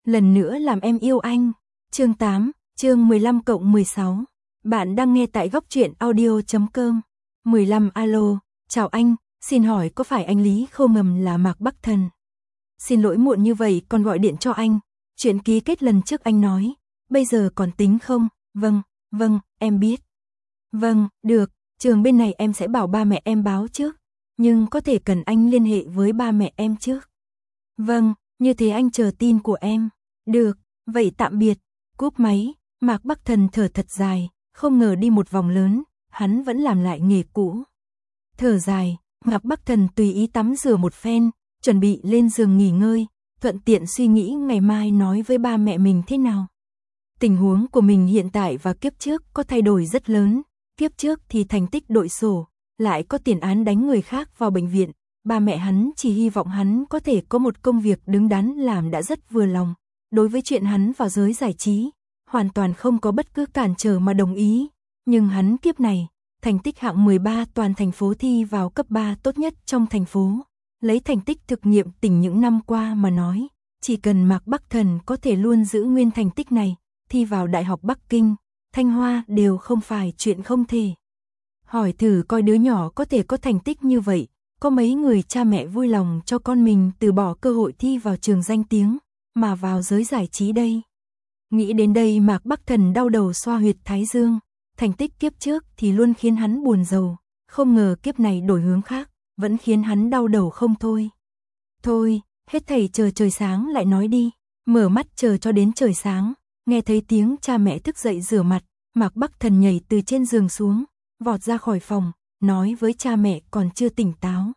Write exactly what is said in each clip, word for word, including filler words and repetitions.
lần nữa làm em yêu anh. Chương tám, chương mười lăm cộng mười sáu. Bạn đang nghe tại góc truyện audio chấm com. mười lăm alo, chào anh, xin hỏi có phải anh Lý Khâu Ngầm là Mạc Bắc Thần? Xin lỗi muộn như vậy còn gọi điện cho anh, chuyện ký kết lần trước anh nói, bây giờ còn tính không? Vâng, vâng, em biết. Vâng, được, trường bên này em sẽ bảo ba mẹ em báo trước, nhưng có thể cần anh liên hệ với ba mẹ em trước. Vâng, như thế anh chờ tin của em. Được, vậy tạm biệt. Cúp máy, Mạc Bắc Thần thở thật dài, không ngờ đi một vòng lớn, hắn vẫn làm lại nghề cũ. Thở dài, Mạc Bắc Thần tùy ý tắm rửa một phen, chuẩn bị lên giường nghỉ ngơi, thuận tiện suy nghĩ ngày mai nói với ba mẹ mình thế nào. Tình huống của mình hiện tại và kiếp trước có thay đổi rất lớn, kiếp trước thì thành tích đội sổ, lại có tiền án đánh người khác vào bệnh viện, ba mẹ hắn chỉ hy vọng hắn có thể có một công việc đứng đắn làm đã rất vừa lòng. Đối với chuyện hắn vào giới giải trí, hoàn toàn không có bất cứ cản trở mà đồng ý, nhưng hắn kiếp này, thành tích hạng mười ba toàn thành phố thi vào cấp ba tốt nhất trong thành phố. Lấy thành tích thực nghiệm tỉnh những năm qua mà nói, chỉ cần Mạc Bắc Thần có thể luôn giữ nguyên thành tích này, thi vào Đại học Bắc Kinh, Thanh Hoa đều không phải chuyện không thể. Hỏi thử coi đứa nhỏ có thể có thành tích như vậy, có mấy người cha mẹ vui lòng cho con mình từ bỏ cơ hội thi vào trường danh tiếng, mà vào giới giải trí đây. Nghĩ đến đây Mạc Bắc Thần đau đầu xoa huyệt thái dương, thành tích kiếp trước thì luôn khiến hắn buồn rầu, không ngờ kiếp này đổi hướng khác, vẫn khiến hắn đau đầu không thôi. Thôi, hết thảy chờ trời sáng lại nói đi, mở mắt chờ cho đến trời sáng, nghe thấy tiếng cha mẹ thức dậy rửa mặt, Mạc Bắc Thần nhảy từ trên giường xuống, vọt ra khỏi phòng, nói với cha mẹ còn chưa tỉnh táo.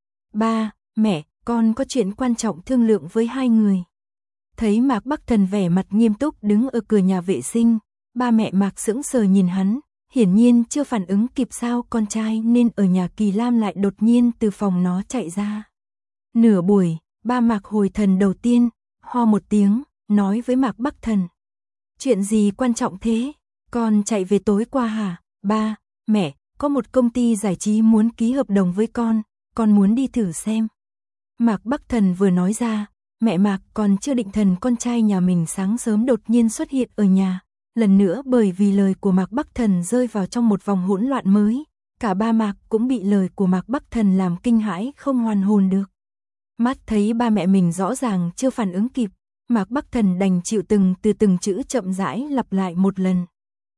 Ba, mẹ, con có chuyện quan trọng thương lượng với hai người. Thấy Mạc Bắc Thần vẻ mặt nghiêm túc đứng ở cửa nhà vệ sinh, ba mẹ Mạc sững sờ nhìn hắn, hiển nhiên chưa phản ứng kịp sao con trai nên ở nhà Kỳ Lam lại đột nhiên từ phòng nó chạy ra. Nửa buổi, ba Mạc hồi thần đầu tiên, ho một tiếng, nói với Mạc Bắc Thần. Chuyện gì quan trọng thế? Con chạy về tối qua hả? Ba, mẹ, có một công ty giải trí muốn ký hợp đồng với con, con muốn đi thử xem. Mạc Bắc Thần vừa nói ra, mẹ Mạc còn chưa định thần con trai nhà mình sáng sớm đột nhiên xuất hiện ở nhà. Lần nữa bởi vì lời của Mạc Bắc Thần rơi vào trong một vòng hỗn loạn mới, cả ba Mạc cũng bị lời của Mạc Bắc Thần làm kinh hãi không hoàn hồn được. Mắt thấy ba mẹ mình rõ ràng chưa phản ứng kịp, Mạc Bắc Thần đành chịu từng từ từng chữ chậm rãi lặp lại một lần.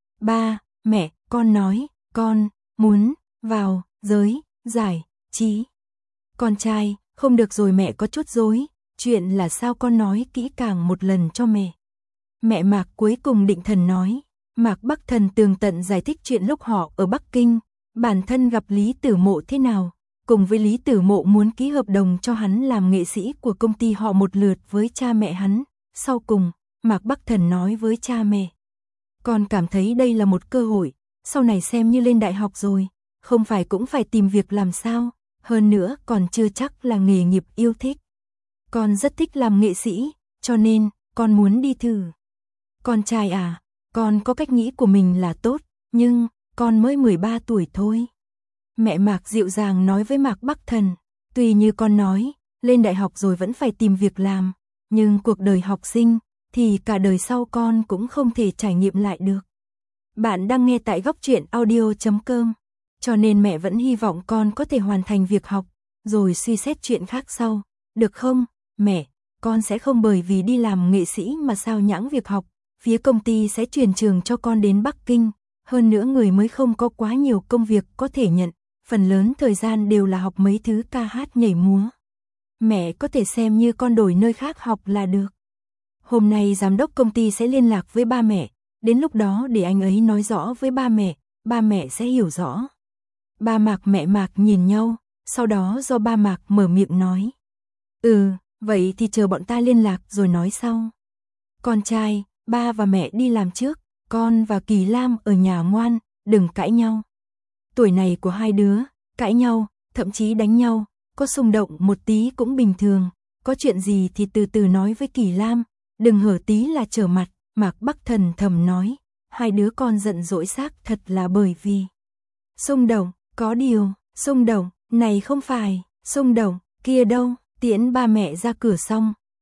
Ba, mẹ, con nói, con muốn vào giới giải trí. Con trai, không được rồi mẹ có chút rối, chuyện là sao con nói kỹ càng một lần cho mẹ. Mẹ Mạc cuối cùng định thần nói, Mạc Bắc Thần tường tận giải thích chuyện lúc họ ở Bắc Kinh, bản thân gặp Lý Tử Mộ thế nào, cùng với Lý Tử Mộ muốn ký hợp đồng cho hắn làm nghệ sĩ của công ty họ một lượt với cha mẹ hắn. Sau cùng, Mạc Bắc Thần nói với cha mẹ, con cảm thấy đây là một cơ hội, sau này xem như lên đại học rồi, không phải cũng phải tìm việc làm sao, hơn nữa còn chưa chắc là nghề nghiệp yêu thích. Con rất thích làm nghệ sĩ, cho nên, con muốn đi thử. Con trai à, con có cách nghĩ của mình là tốt, nhưng, con mới mười ba tuổi thôi. Mẹ Mạc dịu dàng nói với Mạc Bắc Thần, tuy như con nói, lên đại học rồi vẫn phải tìm việc làm, nhưng cuộc đời học sinh, thì cả đời sau con cũng không thể trải nghiệm lại được. Bạn đang nghe tại góc truyện audio chấm com, cho nên mẹ vẫn hy vọng con có thể hoàn thành việc học, rồi suy xét chuyện khác sau, được không, mẹ, con sẽ không bởi vì đi làm nghệ sĩ mà sao nhãng việc học. Phía công ty sẽ chuyển trường cho con đến Bắc Kinh, hơn nữa người mới không có quá nhiều công việc có thể nhận, phần lớn thời gian đều là học mấy thứ ca hát nhảy múa. Mẹ có thể xem như con đổi nơi khác học là được. Hôm nay giám đốc công ty sẽ liên lạc với ba mẹ, đến lúc đó để anh ấy nói rõ với ba mẹ, ba mẹ sẽ hiểu rõ. Ba Mạc mẹ Mạc nhìn nhau, sau đó do ba Mạc mở miệng nói. Ừ, vậy thì chờ bọn ta liên lạc rồi nói sau. Con trai, ba và mẹ đi làm trước, con và Kỳ Lam ở nhà ngoan, đừng cãi nhau. Tuổi này của hai đứa, cãi nhau, thậm chí đánh nhau, có xung động một tí cũng bình thường, có chuyện gì thì từ từ nói với Kỳ Lam, đừng hở tí là trở mặt. Mạc Bắc Thần thầm nói, hai đứa con giận dỗi xác thật là bởi vì xung động, có điều, xung động, này không phải, xung động, kia đâu. Tiễn ba mẹ ra cửa xong,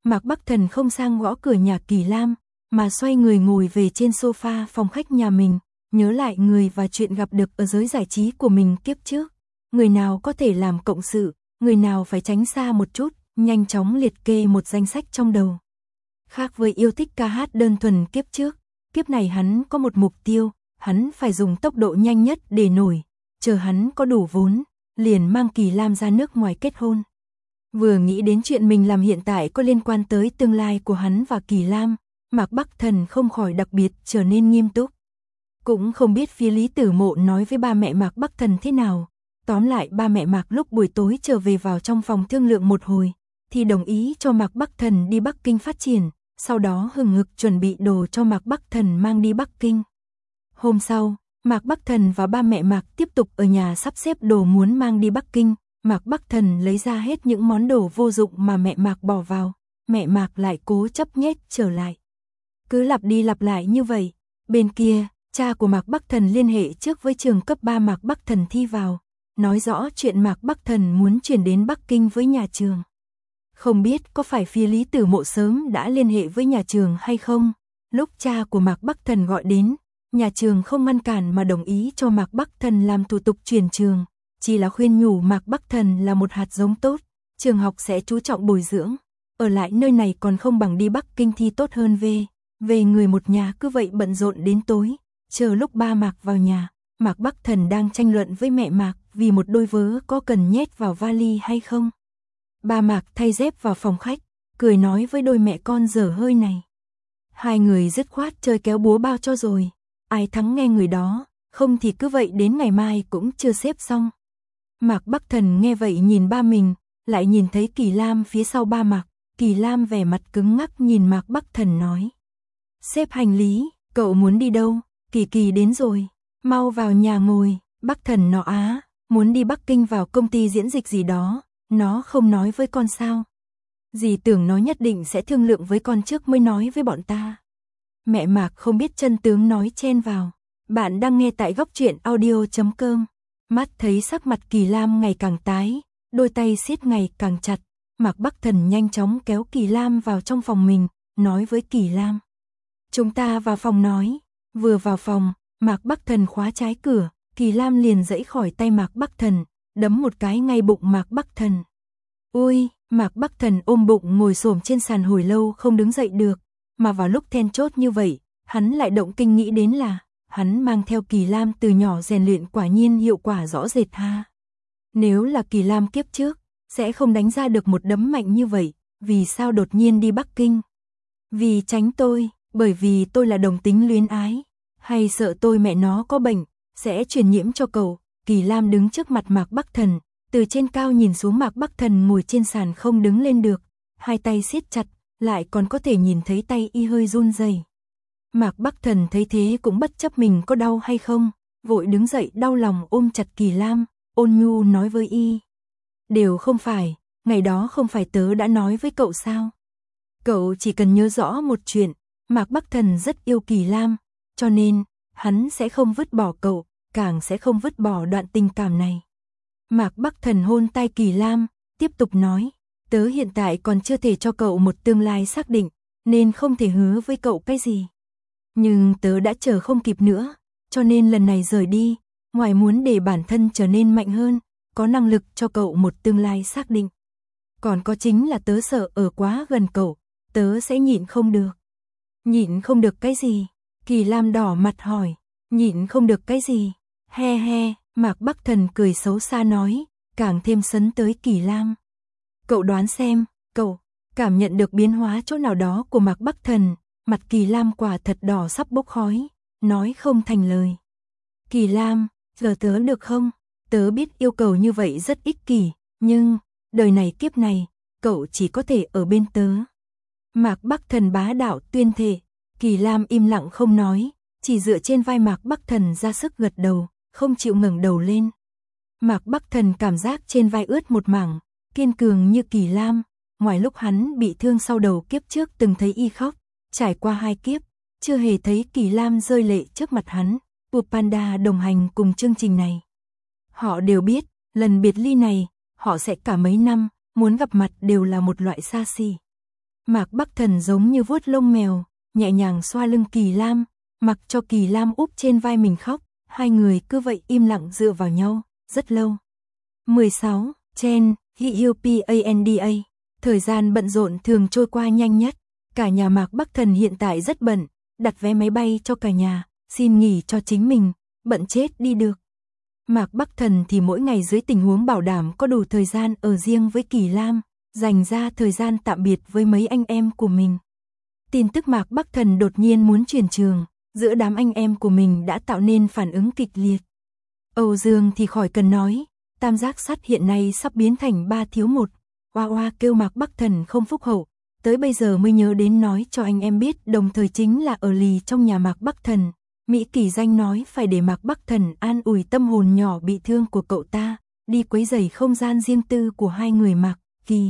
Mạc Bắc Thần không sang gõ cửa nhà Kỳ Lam, mà xoay người ngồi về trên sofa phòng khách nhà mình, nhớ lại người và chuyện gặp được ở giới giải trí của mình kiếp trước. Người nào có thể làm cộng sự, người nào phải tránh xa một chút, nhanh chóng liệt kê một danh sách trong đầu. Khác với yêu thích ca hát đơn thuần kiếp trước, kiếp này hắn có một mục tiêu, hắn phải dùng tốc độ nhanh nhất để nổi, chờ hắn có đủ vốn, liền mang Kỳ Lam ra nước ngoài kết hôn. Vừa nghĩ đến chuyện mình làm hiện tại có liên quan tới tương lai của hắn và Kỳ Lam, Mạc Bắc Thần không khỏi đặc biệt trở nên nghiêm túc. Cũng không biết phía Lý Tử Mộ nói với ba mẹ Mạc Bắc Thần thế nào. Tóm lại ba mẹ Mạc lúc buổi tối trở về vào trong phòng thương lượng một hồi, thì đồng ý cho Mạc Bắc Thần đi Bắc Kinh phát triển, sau đó hừng hực chuẩn bị đồ cho Mạc Bắc Thần mang đi Bắc Kinh. Hôm sau, Mạc Bắc Thần và ba mẹ Mạc tiếp tục ở nhà sắp xếp đồ muốn mang đi Bắc Kinh. Mạc Bắc Thần lấy ra hết những món đồ vô dụng mà mẹ Mạc bỏ vào, mẹ Mạc lại cố chấp nhét trở lại. Cứ lặp đi lặp lại như vậy. Bên kia, cha của Mạc Bắc Thần liên hệ trước với trường cấp ba Mạc Bắc Thần thi vào, nói rõ chuyện Mạc Bắc Thần muốn chuyển đến Bắc Kinh với nhà trường. Không biết có phải phía Lý Tử Mộ sớm đã liên hệ với nhà trường hay không, lúc cha của Mạc Bắc Thần gọi đến, nhà trường không ngăn cản mà đồng ý cho Mạc Bắc Thần làm thủ tục chuyển trường, chỉ là khuyên nhủ Mạc Bắc Thần là một hạt giống tốt, trường học sẽ chú trọng bồi dưỡng, ở lại nơi này còn không bằng đi Bắc Kinh thi tốt hơn về. Về người một nhà cứ vậy bận rộn đến tối, chờ lúc ba Mạc vào nhà, Mạc Bắc Thần đang tranh luận với mẹ Mạc vì một đôi vớ có cần nhét vào vali hay không. Ba Mạc thay dép vào phòng khách, cười nói với đôi mẹ con dở hơi này. Hai người dứt khoát chơi kéo búa bao cho rồi, ai thắng nghe người đó, không thì cứ vậy đến ngày mai cũng chưa xếp xong. Mạc Bắc Thần nghe vậy nhìn ba mình, lại nhìn thấy Kỳ Lam phía sau ba Mạc, Kỳ Lam vẻ mặt cứng ngắc nhìn Mạc Bắc Thần nói. Xếp hành lý, cậu muốn đi đâu? Kỳ Kỳ đến rồi, mau vào nhà ngồi. Bắc Thần nó á, muốn đi Bắc Kinh vào công ty diễn dịch gì đó, nó không nói với con sao? Dì tưởng nó nhất định sẽ thương lượng với con trước mới nói với bọn ta. Mẹ Mạc không biết chân tướng nói chen vào. Bạn đang nghe tại góc truyện audio chấm com. Mắt thấy sắc mặt Kỳ Lam ngày càng tái, đôi tay siết ngày càng chặt, Mạc Bắc Thần nhanh chóng kéo Kỳ Lam vào trong phòng mình, nói với Kỳ Lam. Chúng ta vào phòng nói. Vừa vào phòng, Mạc Bắc Thần khóa trái cửa, Kỳ Lam liền giãy khỏi tay Mạc Bắc Thần, đấm một cái ngay bụng Mạc Bắc Thần. Ui, Mạc Bắc Thần ôm bụng ngồi xổm trên sàn hồi lâu không đứng dậy được, mà vào lúc then chốt như vậy, hắn lại động kinh nghĩ đến là, hắn mang theo Kỳ Lam từ nhỏ rèn luyện quả nhiên hiệu quả rõ rệt ha. Nếu là Kỳ Lam kiếp trước, sẽ không đánh ra được một đấm mạnh như vậy, vì sao đột nhiên đi Bắc Kinh? Vì tránh tôi, bởi vì tôi là đồng tính luyến ái, hay sợ tôi mẹ nó có bệnh, sẽ truyền nhiễm cho cậu. Kỳ Lam đứng trước mặt Mạc Bắc Thần, từ trên cao nhìn xuống Mạc Bắc Thần ngồi trên sàn không đứng lên được, hai tay siết chặt, lại còn có thể nhìn thấy tay y hơi run rẩy. Mạc Bắc Thần thấy thế cũng bất chấp mình có đau hay không, vội đứng dậy đau lòng ôm chặt Kỳ Lam, ôn nhu nói với y. Đều không phải, ngày đó không phải tớ đã nói với cậu sao? Cậu chỉ cần nhớ rõ một chuyện, Mạc Bắc Thần rất yêu Kỳ Lam, cho nên, hắn sẽ không vứt bỏ cậu, càng sẽ không vứt bỏ đoạn tình cảm này. Mạc Bắc Thần hôn tay Kỳ Lam, tiếp tục nói, tớ hiện tại còn chưa thể cho cậu một tương lai xác định, nên không thể hứa với cậu cái gì. Nhưng tớ đã chờ không kịp nữa, cho nên lần này rời đi, ngoài muốn để bản thân trở nên mạnh hơn, có năng lực cho cậu một tương lai xác định. Còn có chính là tớ sợ ở quá gần cậu, tớ sẽ nhịn không được. Nhịn không được cái gì? Kỳ Lam đỏ mặt hỏi, nhịn không được cái gì? He he, Mạc Bắc Thần cười xấu xa nói, càng thêm sấn tới Kỳ Lam. Cậu đoán xem, cậu cảm nhận được biến hóa chỗ nào đó của Mạc Bắc Thần, mặt Kỳ Lam quả thật đỏ sắp bốc khói, nói không thành lời. Kỳ Lam, giờ tớ được không? Tớ biết yêu cầu như vậy rất ích kỷ, nhưng, đời này kiếp này, cậu chỉ có thể ở bên tớ. Mạc Bắc Thần bá đạo tuyên thệ, Kỳ Lam im lặng không nói, chỉ dựa trên vai Mạc Bắc Thần ra sức gật đầu, không chịu ngẩng đầu lên. Mạc Bắc Thần cảm giác trên vai ướt một mảng, kiên cường như Kỳ Lam, ngoài lúc hắn bị thương sau đầu kiếp trước từng thấy y khóc, trải qua hai kiếp, chưa hề thấy Kỳ Lam rơi lệ trước mặt hắn. Pu Panda đồng hành cùng chương trình này. Họ đều biết, lần biệt ly này, họ sẽ cả mấy năm, muốn gặp mặt đều là một loại xa xỉ. Mạc Bắc Thần giống như vuốt lông mèo, nhẹ nhàng xoa lưng Kỳ Lam, mặc cho Kỳ Lam úp trên vai mình khóc, hai người cứ vậy im lặng dựa vào nhau, rất lâu. mười sáu. Chen, Hi U P A N D A. Thời gian bận rộn thường trôi qua nhanh nhất, cả nhà Mạc Bắc Thần hiện tại rất bận, đặt vé máy bay cho cả nhà, xin nghỉ cho chính mình, bận chết đi được. Mạc Bắc Thần thì mỗi ngày dưới tình huống bảo đảm có đủ thời gian ở riêng với Kỳ Lam, dành ra thời gian tạm biệt với mấy anh em của mình. Tin tức Mạc Bắc Thần đột nhiên muốn chuyển trường, giữa đám anh em của mình đã tạo nên phản ứng kịch liệt. Âu Dương thì khỏi cần nói, tam giác sắt hiện nay sắp biến thành ba thiếu một, oa oa kêu Mạc Bắc Thần không phúc hậu, tới bây giờ mới nhớ đến nói cho anh em biết, đồng thời chính là ở lì trong nhà Mạc Bắc Thần. Mỹ Kỳ Danh nói phải để Mạc Bắc Thần an ủi tâm hồn nhỏ bị thương của cậu ta, đi quấy rầy không gian riêng tư của hai người Mạc, Kỳ.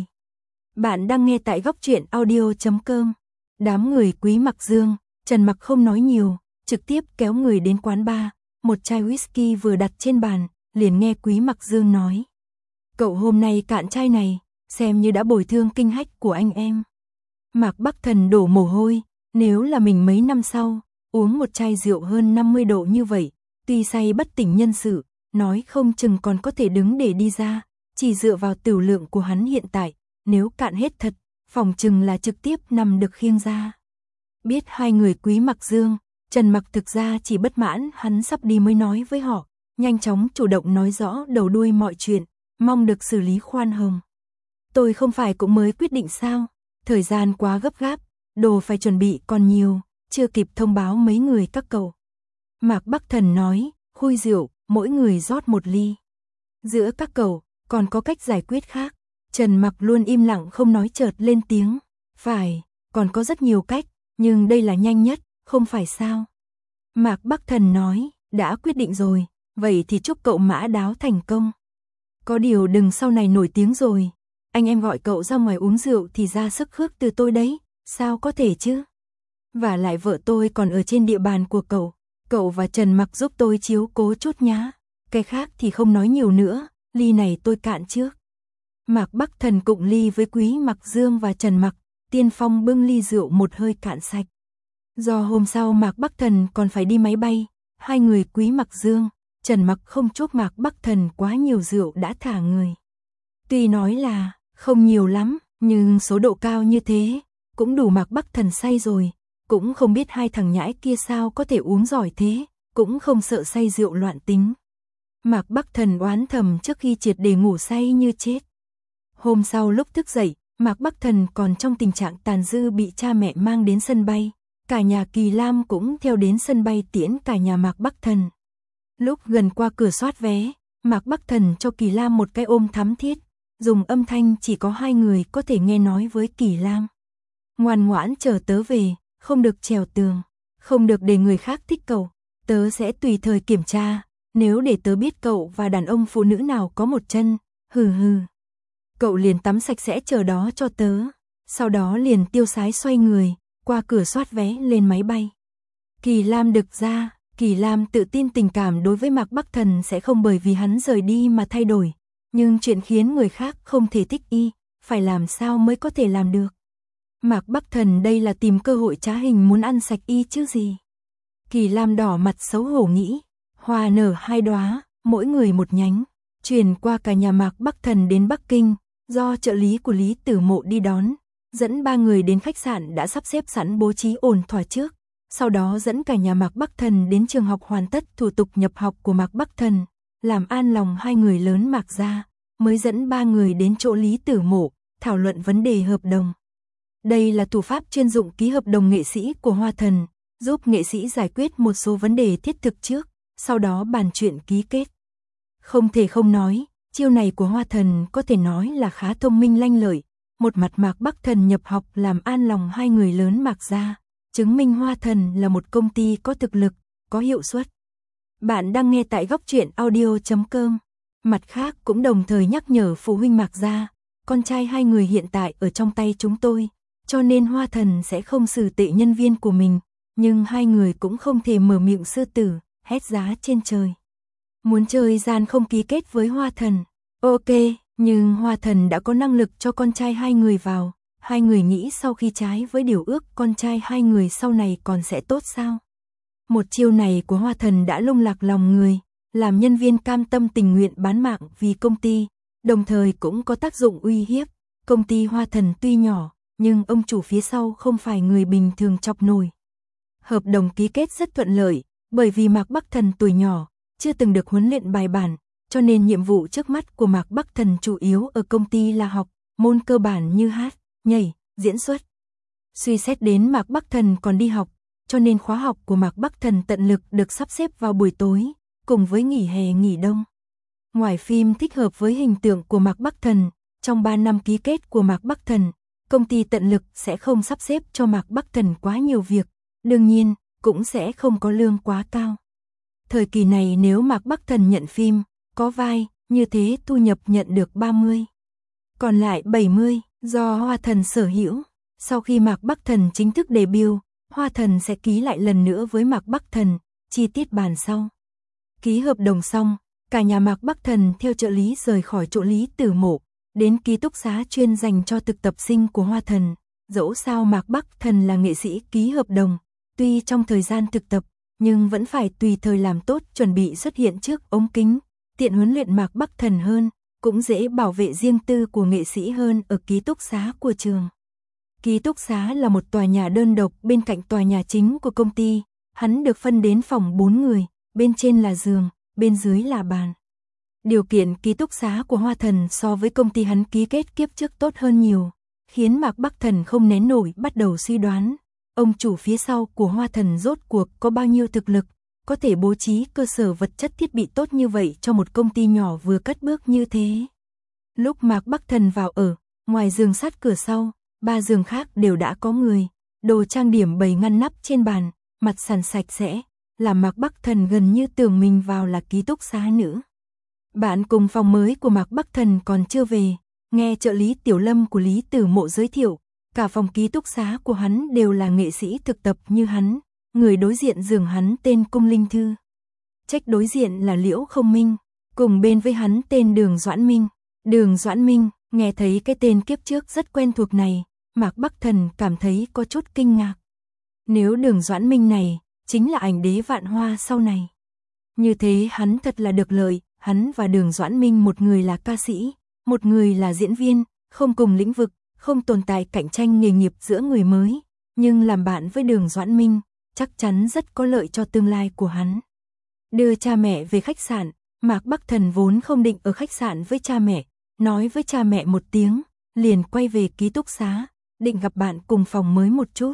Bạn đang nghe tại góc truyện audio chấm com. Đám người Quý Mặc Dương, Trần Mặc không nói nhiều, trực tiếp kéo người đến quán bar, một chai whisky vừa đặt trên bàn, liền nghe Quý Mặc Dương nói. Cậu hôm nay cạn chai này, xem như đã bồi thương kinh hách của anh em. Mạc Bắc Thần đổ mồ hôi, nếu là mình mấy năm sau, uống một chai rượu hơn năm mươi độ như vậy, tuy say bất tỉnh nhân sự, nói không chừng còn có thể đứng để đi ra, chỉ dựa vào tửu lượng của hắn hiện tại, nếu cạn hết thật, phòng chừng là trực tiếp nằm được khiêng ra. Biết hai người Quý Mặc Dương, Trần Mặc thực ra chỉ bất mãn hắn sắp đi mới nói với họ, nhanh chóng chủ động nói rõ đầu đuôi mọi chuyện, mong được xử lý khoan hồng. Tôi không phải cũng mới quyết định sao, thời gian quá gấp gáp, đồ phải chuẩn bị còn nhiều, chưa kịp thông báo mấy người các cậu. Mạc Bắc Thần nói, khui rượu, mỗi người rót một ly. Giữa các cậu, còn có cách giải quyết khác. Trần Mặc luôn im lặng không nói, chợt lên tiếng. Phải, còn có rất nhiều cách, nhưng đây là nhanh nhất, không phải sao? Mạc Bắc Thần nói, đã quyết định rồi, vậy thì chúc cậu mã đáo thành công. Có điều đừng sau này nổi tiếng rồi, anh em gọi cậu ra ngoài uống rượu thì ra sức khước từ tôi đấy, sao có thể chứ? Và lại vợ tôi còn ở trên địa bàn của cậu, cậu và Trần Mặc giúp tôi chiếu cố chút nhá. Cái khác thì không nói nhiều nữa, ly này tôi cạn trước. Mạc Bắc Thần cụng ly với Quý Mặc Dương và Trần Mặc, tiên phong bưng ly rượu một hơi cạn sạch. Do hôm sau Mạc Bắc Thần còn phải đi máy bay, hai người Quý Mặc Dương, Trần Mặc không chúc Mạc Bắc Thần quá nhiều rượu đã thả người. Tuy nói là không nhiều lắm, nhưng số độ cao như thế, cũng đủ Mạc Bắc Thần say rồi. Cũng không biết hai thằng nhãi kia sao có thể uống giỏi thế, cũng không sợ say rượu loạn tính. Mạc Bắc Thần oán thầm trước khi triệt để ngủ say như chết. Hôm sau lúc thức dậy, Mạc Bắc Thần còn trong tình trạng tàn dư bị cha mẹ mang đến sân bay. Cả nhà Kỳ Lam cũng theo đến sân bay tiễn cả nhà Mạc Bắc Thần. Lúc gần qua cửa soát vé, Mạc Bắc Thần cho Kỳ Lam một cái ôm thắm thiết, dùng âm thanh chỉ có hai người có thể nghe nói với Kỳ Lam. Ngoan ngoãn chờ tớ về, không được trèo tường, không được để người khác thích cậu, tớ sẽ tùy thời kiểm tra, nếu để tớ biết cậu và đàn ông phụ nữ nào có một chân, hừ hừ. Cậu liền tắm sạch sẽ chờ đó cho tớ, sau đó liền tiêu sái xoay người, qua cửa soát vé lên máy bay. Kỳ Lam đực ra, Kỳ Lam tự tin tình cảm đối với Mạc Bắc Thần sẽ không bởi vì hắn rời đi mà thay đổi, nhưng chuyện khiến người khác không thể thích y, phải làm sao mới có thể làm được. Mạc Bắc Thần đây là tìm cơ hội trá hình muốn ăn sạch y chứ gì. Kỳ Lam đỏ mặt xấu hổ nghĩ, hoa nở hai đóa, mỗi người một nhánh, truyền qua cả nhà Mạc Bắc Thần đến Bắc Kinh, do trợ lý của Lý Tử Mộ đi đón, dẫn ba người đến khách sạn đã sắp xếp sẵn bố trí ổn thỏa trước, sau đó dẫn cả nhà Mạc Bắc Thần đến trường học hoàn tất thủ tục nhập học của Mạc Bắc Thần, làm an lòng hai người lớn Mạc gia, mới dẫn ba người đến chỗ Lý Tử Mộ, thảo luận vấn đề hợp đồng. Đây là thủ pháp chuyên dụng ký hợp đồng nghệ sĩ của Hoa Thần, giúp nghệ sĩ giải quyết một số vấn đề thiết thực trước, sau đó bàn chuyện ký kết. Không thể không nói, chiêu này của Hoa Thần có thể nói là khá thông minh lanh lợi, một mặt Mạc Bắc Thần nhập học làm an lòng hai người lớn Mạc gia, chứng minh Hoa Thần là một công ty có thực lực, có hiệu suất. Bạn đang nghe tại góc truyện audio chấm com. Mặt khác cũng đồng thời nhắc nhở phụ huynh Mạc gia, con trai hai người hiện tại ở trong tay chúng tôi, cho nên Hoa Thần sẽ không xử tệ nhân viên của mình, nhưng hai người cũng không thể mở miệng sư tử, hét giá trên trời. Muốn chơi gian không ký kết với Hoa Thần. Ok, nhưng Hoa Thần đã có năng lực cho con trai hai người vào, Hai người nghĩ sau khi trái với điều ước con trai hai người sau này còn sẽ tốt sao? Một chiêu này của Hoa Thần đã lung lạc lòng người, làm nhân viên cam tâm tình nguyện bán mạng vì công ty, đồng thời cũng có tác dụng uy hiếp. Công ty Hoa Thần tuy nhỏ, nhưng ông chủ phía sau không phải người bình thường chọc nổi. Hợp đồng ký kết rất thuận lợi, bởi vì Mạc Bắc Thần tuổi nhỏ, chưa từng được huấn luyện bài bản, cho nên nhiệm vụ trước mắt của Mạc Bắc Thần chủ yếu ở công ty là học môn cơ bản như hát, nhảy, diễn xuất. Suy xét đến Mạc Bắc Thần còn đi học, cho nên khóa học của Mạc Bắc Thần tận lực được sắp xếp vào buổi tối, cùng với nghỉ hè nghỉ đông. Ngoài phim thích hợp với hình tượng của Mạc Bắc Thần, trong ba năm ký kết của Mạc Bắc Thần, công ty tận lực sẽ không sắp xếp cho Mạc Bắc Thần quá nhiều việc, đương nhiên, cũng sẽ không có lương quá cao. Thời kỳ này nếu Mạc Bắc Thần nhận phim, có vai, như thế thu nhập nhận được ba mươi. Còn lại bảy mươi, do Hoa Thần sở hữu. Sau khi Mạc Bắc Thần chính thức debut, Hoa Thần sẽ ký lại lần nữa với Mạc Bắc Thần, chi tiết bàn sau. Ký hợp đồng xong, cả nhà Mạc Bắc Thần theo trợ lý rời khỏi chỗ Lý Tử Mộ, đến ký túc xá chuyên dành cho thực tập sinh của Hoa Thần. Dẫu sao Mạc Bắc Thần là nghệ sĩ ký hợp đồng, tuy trong thời gian thực tập, nhưng vẫn phải tùy thời làm tốt chuẩn bị xuất hiện trước ống kính, tiện huấn luyện Mạc Bắc Thần hơn, cũng dễ bảo vệ riêng tư của nghệ sĩ hơn ở ký túc xá của trường. Ký túc xá là một tòa nhà đơn độc bên cạnh tòa nhà chính của công ty, hắn được phân đến phòng bốn người, bên trên là giường, bên dưới là bàn. Điều kiện ký túc xá của Hoa Thần so với công ty hắn ký kết kiếp trước tốt hơn nhiều, khiến Mạc Bắc Thần không nén nổi bắt đầu suy đoán, ông chủ phía sau của Hoa Thần rốt cuộc có bao nhiêu thực lực, có thể bố trí cơ sở vật chất thiết bị tốt như vậy cho một công ty nhỏ vừa cất bước như thế. Lúc Mạc Bắc Thần vào ở, ngoài giường sát cửa sau, ba giường khác đều đã có người, đồ trang điểm bày ngăn nắp trên bàn, mặt sàn sạch sẽ, làm Mạc Bắc Thần gần như tưởng mình vào là ký túc xá nữ. Bạn cùng phòng mới của Mạc Bắc Thần còn chưa về, nghe trợ lý Tiểu Lâm của Lý Tử Mộ giới thiệu, cả phòng ký túc xá của hắn đều là nghệ sĩ thực tập như hắn, người đối diện giường hắn tên Cung Linh Thư. Trách đối diện là Liễu Không Minh, cùng bên với hắn tên Đường Doãn Minh. Đường Doãn Minh, nghe thấy cái tên kiếp trước rất quen thuộc này, Mạc Bắc Thần cảm thấy có chút kinh ngạc. Nếu Đường Doãn Minh này, chính là ảnh đế Vạn Hoa sau này. Như thế hắn thật là được lợi, hắn và Đường Doãn Minh một người là ca sĩ, một người là diễn viên, không cùng lĩnh vực, không tồn tại cạnh tranh nghề nghiệp giữa người mới, nhưng làm bạn với Đường Doãn Minh, chắc chắn rất có lợi cho tương lai của hắn. Đưa cha mẹ về khách sạn, Mạc Bắc Thần vốn không định ở khách sạn với cha mẹ, nói với cha mẹ một tiếng, liền quay về ký túc xá, định gặp bạn cùng phòng mới một chút.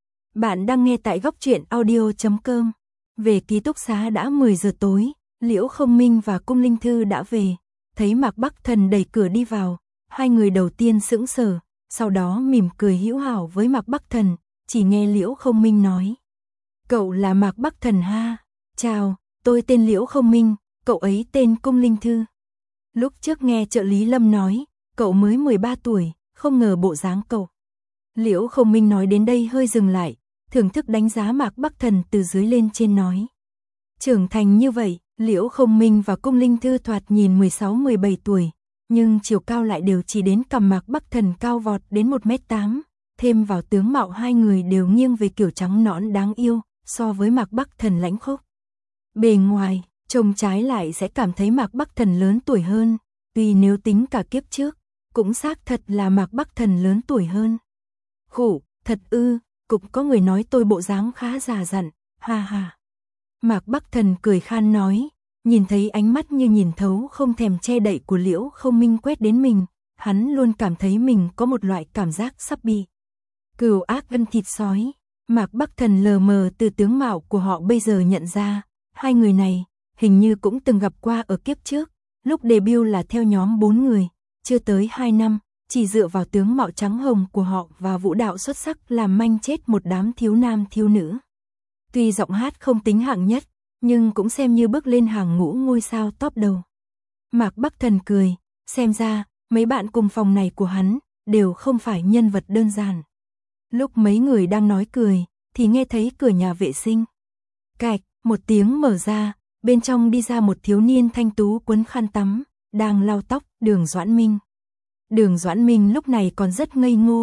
Bạn đang nghe tại góc truyện audio chấm com. Về ký túc xá đã mười giờ tối, Liễu Không Minh và Cung Linh Thư đã về, thấy Mạc Bắc Thần đẩy cửa đi vào, hai người đầu tiên sững sờ, sau đó mỉm cười hữu hảo với Mạc Bắc Thần, chỉ nghe Liễu Không Minh nói: "Cậu là Mạc Bắc Thần ha? Chào, tôi tên Liễu Không Minh, cậu ấy tên Cung Linh Thư." Lúc trước nghe trợ lý Lâm nói, cậu mới mười ba tuổi, không ngờ bộ dáng cậu. Liễu Không Minh nói đến đây hơi dừng lại, thưởng thức đánh giá Mạc Bắc Thần từ dưới lên trên nói: "Trưởng thành như vậy." Liễu Không Minh và Cung Linh Thư thoạt nhìn mười sáu mười bảy tuổi, nhưng chiều cao lại đều chỉ đến cằm Mạc Bắc Thần cao vọt đến một mét tám, thêm vào tướng mạo hai người đều nghiêng về kiểu trắng nõn đáng yêu, so với Mạc Bắc Thần lãnh khốc. Bề ngoài, trông trái lại sẽ cảm thấy Mạc Bắc Thần lớn tuổi hơn, tuy nếu tính cả kiếp trước, cũng xác thật là Mạc Bắc Thần lớn tuổi hơn. Khủ, thật ư, cũng có người nói tôi bộ dáng khá già dặn, ha ha. Mạc Bắc Thần cười khan nói, nhìn thấy ánh mắt như nhìn thấu không thèm che đậy của Liễu Không Minh quét đến mình, hắn luôn cảm thấy mình có một loại cảm giác sắp bị cừu ác gân thịt sói. Mạc Bắc Thần lờ mờ từ tướng mạo của họ bây giờ nhận ra, hai người này hình như cũng từng gặp qua ở kiếp trước, lúc debut là theo nhóm bốn người, chưa tới hai năm, chỉ dựa vào tướng mạo trắng hồng của họ và vũ đạo xuất sắc làm manh chết một đám thiếu nam thiếu nữ. Tuy giọng hát không tính hạng nhất, nhưng cũng xem như bước lên hàng ngũ ngôi sao top đầu. Mạc Bắc Thần cười, xem ra, mấy bạn cùng phòng này của hắn, đều không phải nhân vật đơn giản. Lúc mấy người đang nói cười, thì nghe thấy cửa nhà vệ sinh. Cạch, một tiếng mở ra, bên trong đi ra một thiếu niên thanh tú quấn khăn tắm, đang lau tóc, Đường Doãn Minh. Đường Doãn Minh lúc này còn rất ngây ngô,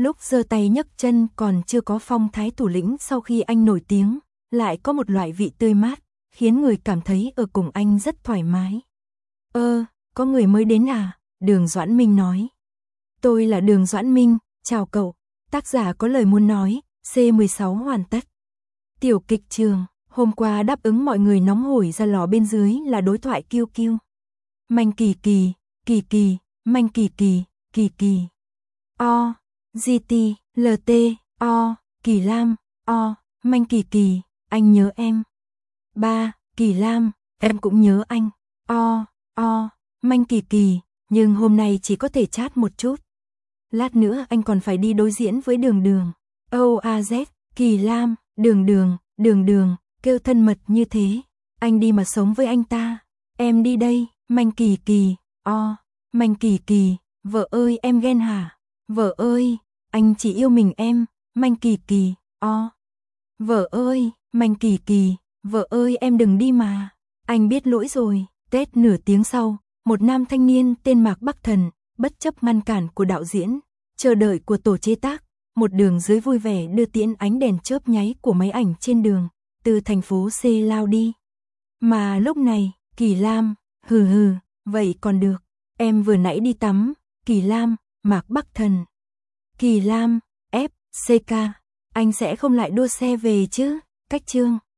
Lúc giơ tay nhấc chân còn chưa có phong thái thủ lĩnh sau khi anh nổi tiếng, lại có một loại vị tươi mát, khiến người cảm thấy ở cùng anh rất thoải mái. Ơ, có người mới đến à? Đường Doãn Minh nói. Tôi là Đường Doãn Minh, chào cậu. Tác giả có lời muốn nói, C mười sáu hoàn tất. Tiểu kịch trường, hôm qua đáp ứng mọi người nóng hổi ra lò bên dưới là đối thoại kiêu kiêu. Manh Kỳ Kỳ, Kỳ Kỳ, Manh Kỳ Kỳ, Kỳ Kỳ. O, giê tê, lờ tê, O, Kỳ Lam, O, Manh Kỳ Kỳ, anh nhớ em. Ba, Kỳ Lam, em cũng nhớ anh. O, O, Manh Kỳ Kỳ, nhưng hôm nay chỉ có thể chat một chút. Lát nữa anh còn phải đi đối diễn với Đường Đường. O A Z, Kỳ Lam, Đường Đường, Đường Đường, kêu thân mật như thế. Anh đi mà sống với anh ta. Em đi đây, Manh Kỳ Kỳ, O, Manh Kỳ Kỳ, vợ ơi em ghen hả? Vợ ơi, anh chỉ yêu mình em, Manh Kỳ Kỳ, O. Vợ ơi, Manh Kỳ Kỳ, vợ ơi em đừng đi mà. Anh biết lỗi rồi. Tết nửa tiếng sau, một nam thanh niên tên Mạc Bắc Thần, bất chấp ngăn cản của đạo diễn, chờ đợi của tổ chế tác, một đường dưới vui vẻ đưa tiễn ánh đèn chớp nháy của máy ảnh trên đường, từ thành phố C lao đi. Mà lúc này, Kỳ Lam, hừ hừ, vậy còn được, em vừa nãy đi tắm, Kỳ Lam, Mạc Bắc Thần. Kỳ Lam, F, C K, anh sẽ không lại đua xe về chứ, cách chương.